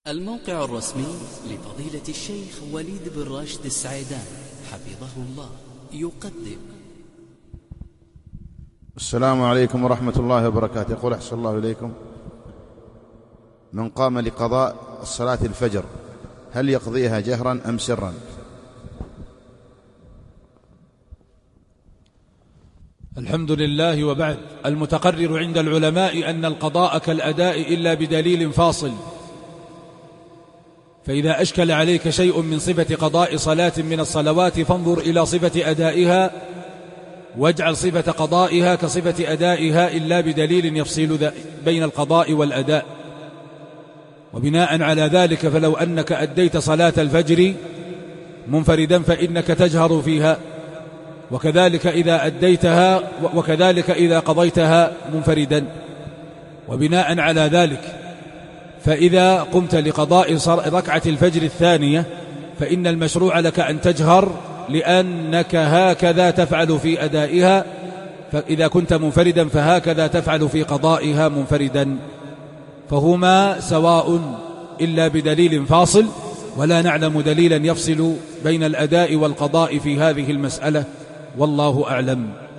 الموقع الرسمي لفضيلة الشيخ وليد بن راشد السعيدان حفظه الله يقدم. السلام عليكم ورحمة الله وبركاته. يقول أحسن الله إليكم: من قام لقضاء صلاة الفجر هل يقضيها جهرا أم سرا؟ الحمد لله، وبعد. المتقرر عند العلماء أن القضاء كالأداء إلا بدليل فاصل، فإذا أشكل عليك شيء من صفة قضاء صلاة من الصلوات فانظر إلى صفة أدائها واجعل صفة قضائها كصفة أدائها إلا بدليل يفصل بين القضاء والأداء. وبناء على ذلك فلو أنك أديت صلاة الفجر منفردا فإنك تجهر فيها، وكذلك إذا أديتها وكذلك إذا قضيتها منفردا. وبناء على ذلك فإذا قمت لقضاء ركعة الفجر الثانية فإن المشروع لك أن تجهر، لأنك هكذا تفعل في أدائها، فإذا كنت منفردا فهكذا تفعل في قضائها منفردا، فهما سواء إلا بدليل فاصل، ولا نعلم دليلا يفصل بين الأداء والقضاء في هذه المسألة، والله أعلم.